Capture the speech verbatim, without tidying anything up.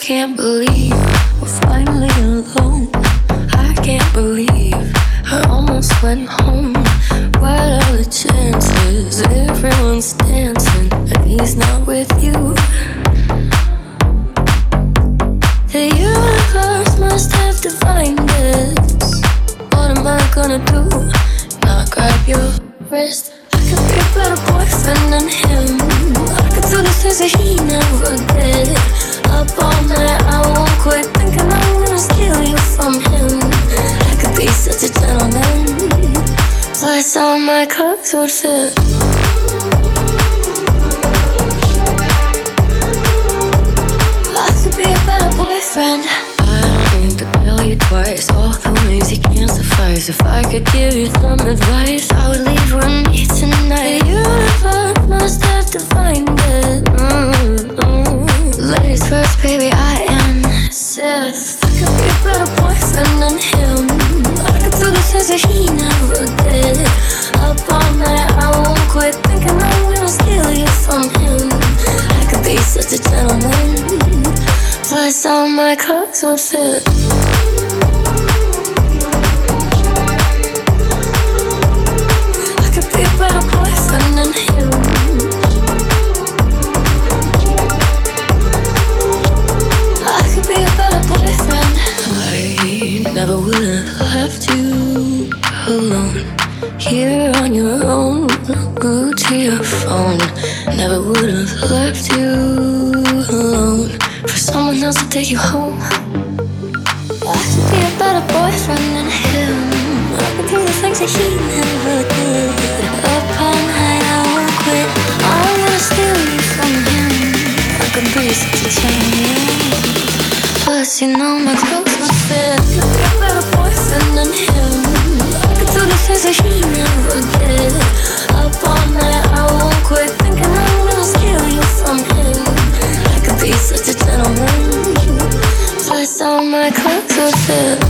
can't believe we're finally alone. I can't believe I almost went home. What are the chances? Everyone's dancing and he's not with you. The universe must have divined this. What am I gonna do? Not grab your wrist. I could be a better boyfriend than him. I could do the things that he never did. Up all night, I won't quit thinking I'm gonna steal you from him. I could be such a gentleman. Plus all my clothes would fit. I could be a better boyfriend. I don't need to tell you twice all the ways you can't suffice. If I could give you some advice, I would leave with me tonight. The universe must have defined it. Mm-hmm. Ladies first, baby, I insist. I could be a better boyfriend than him. I could do the things that he never did. Up all night, I won't quit thinking I'm gonna steal you from him. I could be such a gentleman. Plus all my clothes would fit. I could be a better boyfriend than him. I could be a better boyfriend. I never would have left you alone, here on your own, glued to your phone. Never would have left you alone for someone else to take you home. I could be a better boyfriend than him. I could do the things that he never did. Up all night, I won't quit. I'm gonna steal you from him. I could be such a gentleman. Plus, you know my clothes would fit. I could be a better boyfriend than him. I could do the things that he never did. Up all night, I won't quit thinking I'm gonna steal you from him. I could be such a gentleman. Plus all my clothes would fit.